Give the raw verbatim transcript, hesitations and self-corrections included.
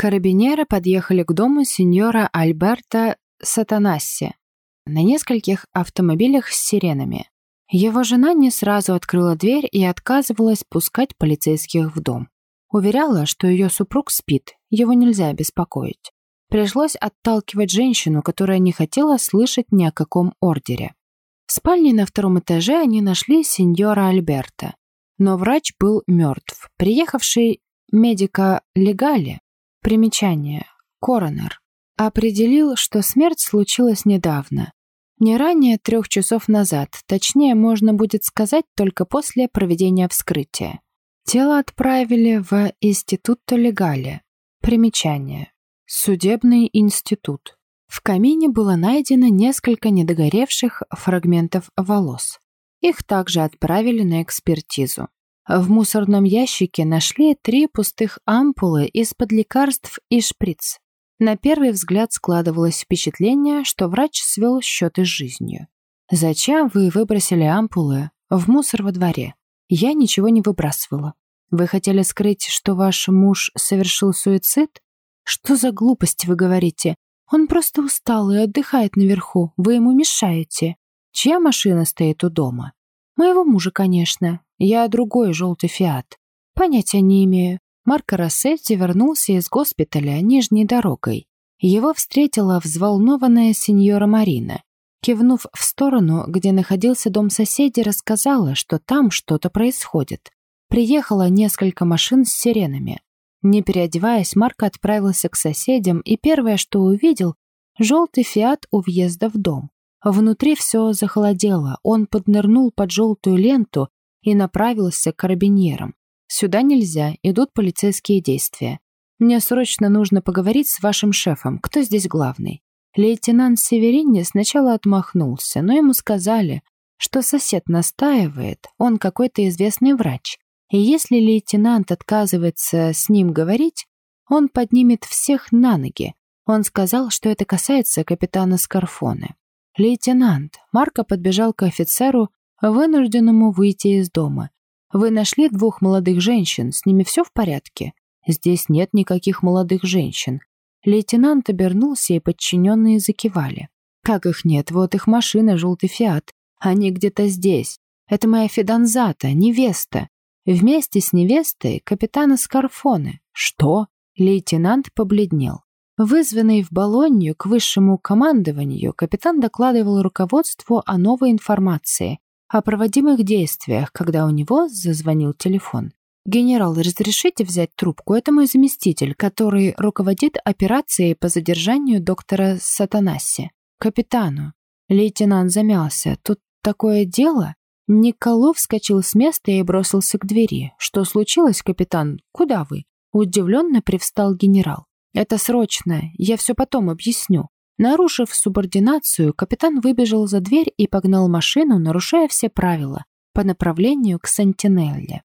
Карабинеры подъехали к дому сеньора Альберто Сатанасси на нескольких автомобилях с сиренами. Его жена не сразу открыла дверь и отказывалась пускать полицейских в дом. Уверяла, что ее супруг спит, его нельзя беспокоить. Пришлось отталкивать женщину, которая не хотела слышать ни о каком ордере. В спальне на втором этаже они нашли сеньора Альберто, но врач был мертв. Приехавший медико легале, примечание, коронер, определил, что смерть случилась недавно, не ранее трех часов назад, точнее, можно будет сказать, только после проведения вскрытия. Тело отправили в Институто Легале, примечание, судебный институт. В камине было найдено несколько недогоревших фрагментов волос. Их также отправили на экспертизу. В мусорном ящике нашли три пустых ампулы из-под лекарств и шприц. На первый взгляд складывалось впечатление, что врач свел счеты с жизнью. «Зачем вы выбросили ампулы в мусор во дворе? Я ничего не выбрасывала. Вы хотели скрыть, что ваш муж совершил суицид? Что за глупости вы говорите? Он просто устал и отдыхает наверху. Вы ему мешаете. Чья машина стоит у дома? Моего мужа, конечно. Я другой желтый фиат. Понятия не имею. Марко Рассетти вернулся из госпиталя нижней дорогой. Его встретила взволнованная сеньора Марина. Кивнув в сторону, где находился дом соседей, рассказала, что там что-то происходит. Приехало несколько машин с сиренами. Не переодеваясь, Марко отправился к соседям, и первое, что увидел, желтый фиат у въезда в дом. Внутри все захолодело, он поднырнул под желтую ленту и направился к карабинерам. «Сюда нельзя, идут полицейские действия. Мне срочно нужно поговорить с вашим шефом. Кто здесь главный?» Лейтенант Северини сначала отмахнулся, но ему сказали, что сосед настаивает, он какой-то известный врач. И если лейтенант отказывается с ним говорить, он поднимет всех на ноги. Он сказал, что это касается капитана Скарфоне. «Лейтенант», Марко подбежал к офицеру, вынужденному выйти из дома. «Вы нашли двух молодых женщин, с ними все в порядке?» «Здесь нет никаких молодых женщин». Лейтенант обернулся, и подчиненные закивали. «Как их нет? Вот их машина, желтый фиат. Они где-то здесь. Это моя фиданзата, невеста. Вместе с невестой капитана Скарфоне». «Что?» Лейтенант побледнел. Вызванный в Болонью к высшему командованию, капитан докладывал руководству о новой информации, о проводимых действиях, когда у него зазвонил телефон. «Генерал, разрешите взять трубку? Это мой заместитель, который руководит операцией по задержанию доктора Сатанасси. Капитану». Лейтенант замялся. «Тут такое дело?» Николов вскочил с места и бросился к двери. «Что случилось, капитан? Куда вы?» Удивленно привстал генерал. «Это срочно, я все потом объясню». Нарушив субординацию, капитан выбежал за дверь и погнал машину, нарушая все правила, по направлению к Сантинелле.